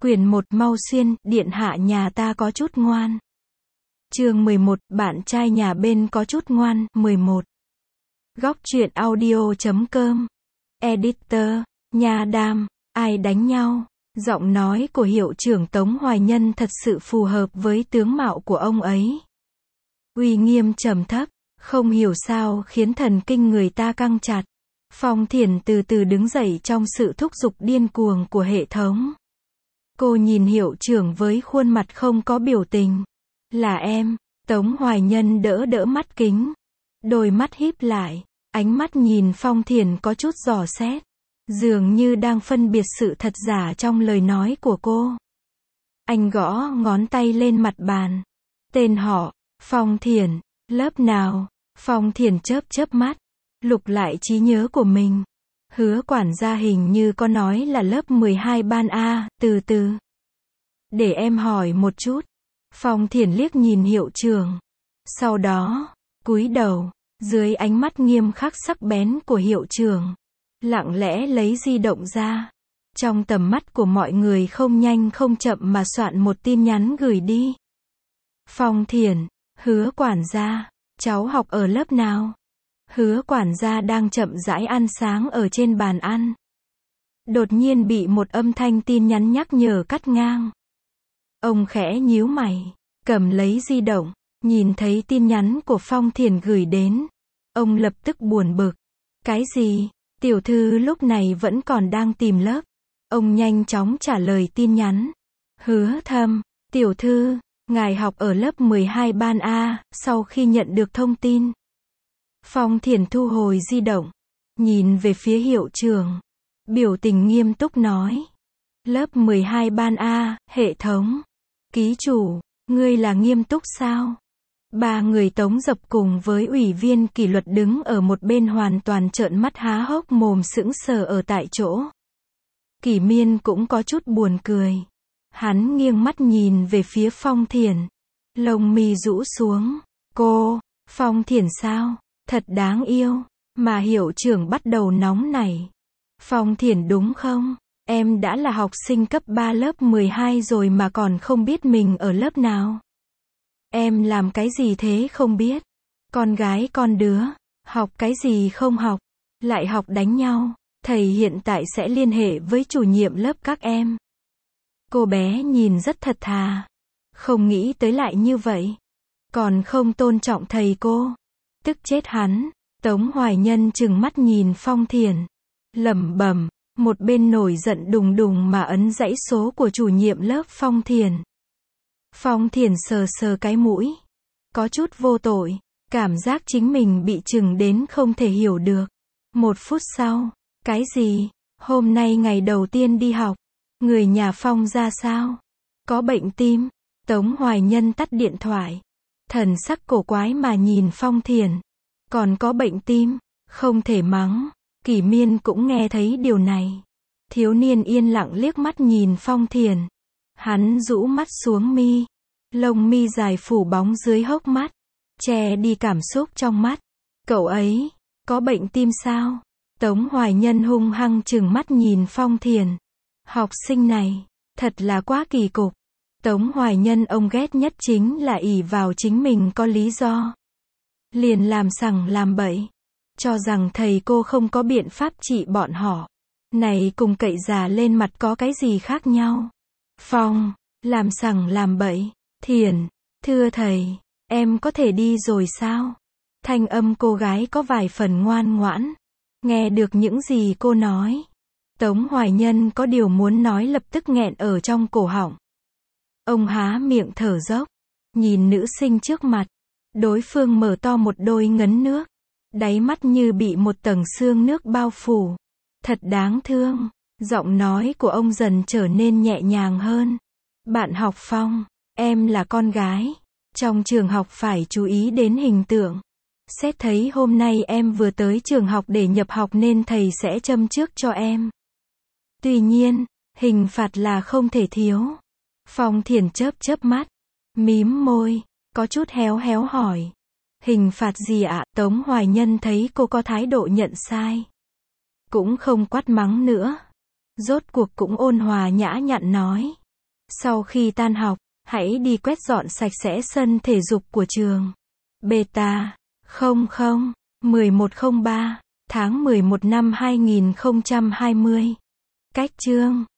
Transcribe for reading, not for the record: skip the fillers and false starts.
Quyển 1 mau xuyên, điện hạ nhà ta có chút ngoan. Chương 11, bạn trai nhà bên có chút ngoan, 11. Góc truyện audio.com. Editor, Nha Đam, ai đánh nhau? Giọng nói của hiệu trưởng Tống Hoài Nhân thật sự phù hợp với tướng mạo của ông ấy. Uy nghiêm trầm thấp, không hiểu sao khiến thần kinh người ta căng chặt. Phong Thiển từ từ đứng dậy trong sự thúc giục điên cuồng của hệ thống. Cô nhìn hiệu trưởng với khuôn mặt không có biểu tình. Là em, Tống Hoài Nhân đỡ mắt kính. Đôi mắt híp lại, ánh mắt nhìn Phong Thiển có chút dò xét. Dường như đang phân biệt sự thật giả trong lời nói của cô. Anh gõ ngón tay lên mặt bàn. Tên họ, Phong Thiển, lớp nào? Phong Thiển chớp mắt, lục lại trí nhớ của mình. Hứa quản gia hình như có nói là lớp 12 ban A, từ. Để em hỏi một chút. Phong Thiển liếc nhìn hiệu trưởng. Sau đó, cúi đầu, dưới ánh mắt nghiêm khắc sắc bén của hiệu trưởng. Lặng lẽ lấy di động ra. Trong tầm mắt của mọi người không nhanh không chậm mà soạn một tin nhắn gửi đi. Phong Thiển, Hứa quản gia, cháu học ở lớp nào? Hứa quản gia đang chậm rãi ăn sáng ở trên bàn ăn. Đột nhiên bị một âm thanh tin nhắn nhắc nhở cắt ngang. Ông khẽ nhíu mày, cầm lấy di động, nhìn thấy tin nhắn của Phong Thiển gửi đến. Ông lập tức buồn bực. Cái gì? Tiểu thư lúc này vẫn còn đang tìm lớp. Ông nhanh chóng trả lời tin nhắn. Hứa Thâm, tiểu thư, ngài học ở lớp 12 ban A, sau khi nhận được thông tin. Phong Thiển thu hồi di động, nhìn về phía hiệu trưởng, biểu tình nghiêm túc nói. Lớp 12 ban A, hệ thống. Ký chủ, ngươi là nghiêm túc sao? Ba người Tống Dập cùng với ủy viên kỷ luật đứng ở một bên hoàn toàn trợn mắt há hốc mồm sững sờ ở tại chỗ. Kỷ Miên cũng có chút buồn cười. Hắn nghiêng mắt nhìn về phía Phong Thiển. Lông mi rũ xuống. Cô, Phong Thiển sao? Thật đáng yêu. Mà hiệu trưởng bắt đầu nóng nảy. Phong Thiển đúng không? Em đã là học sinh cấp 3 lớp 12 rồi mà còn không biết mình ở lớp nào. Em làm cái gì thế không biết? Con gái con đứa, học cái gì không học, lại học đánh nhau. Thầy hiện tại sẽ liên hệ với chủ nhiệm lớp các em. Cô bé nhìn rất thật thà. Không nghĩ tới lại như vậy. Còn không tôn trọng thầy cô. Tức chết hắn. Tống Hoài Nhân trừng mắt nhìn Phong Thiển. Lẩm bẩm, một bên nổi giận đùng đùng mà ấn dãy số của chủ nhiệm lớp Phong Thiển. Phong Thiển sờ cái mũi. Có chút vô tội. Cảm giác chính mình bị chừng đến không thể hiểu được. 1 phút sau. Cái gì? Hôm nay ngày đầu tiên đi học. Người nhà Phong ra sao? Có bệnh tim? Tống Hoài Nhân tắt điện thoại. Thần sắc cổ quái mà nhìn Phong Thiển. Còn có bệnh tim? Không thể mắng. Kỷ Miên cũng nghe thấy điều này. Thiếu niên yên lặng liếc mắt nhìn Phong Thiển. Hắn rũ mắt xuống mi. Lông mi dài phủ bóng dưới hốc mắt. Che đi cảm xúc trong mắt. Cậu ấy, có bệnh tim sao? Tống Hoài Nhân hung hăng trừng mắt nhìn Phong Thiển. Học sinh này, thật là quá kỳ cục. Tống Hoài Nhân ông ghét nhất chính là ỷ vào chính mình có lý do. Liền làm sằng làm bậy. Cho rằng thầy cô không có biện pháp trị bọn họ. Này cùng cậy già lên mặt có cái gì khác nhau. Phong, làm sằng làm bậy. Thiển, thưa thầy, em có thể đi rồi sao? Thanh âm cô gái có vài phần ngoan ngoãn. Nghe được những gì cô nói. Tống Hoài Nhân có điều muốn nói lập tức nghẹn ở trong cổ họng. Ông há miệng thở dốc. Nhìn nữ sinh trước mặt. Đối phương mở to một đôi ngấn nước. Đáy mắt như bị một tầng sương nước bao phủ. Thật đáng thương. Giọng nói của ông dần trở nên nhẹ nhàng hơn. Bạn học Phong, em là con gái. Trong trường học phải chú ý đến hình tượng. Xét thấy hôm nay em vừa tới trường học để nhập học nên thầy sẽ châm trước cho em. Tuy nhiên, hình phạt là không thể thiếu. Phong Thiển chớp mắt, mím môi, có chút héo hỏi. Hình phạt gì ạ? Tống Hoài Nhân thấy cô có thái độ nhận sai. Cũng không quát mắng nữa. Rốt cuộc cũng ôn hòa nhã nhặn nói. Sau khi tan học, hãy đi quét dọn sạch sẽ sân thể dục của trường. Beta 001103 tháng 11 năm 2020. Cách chương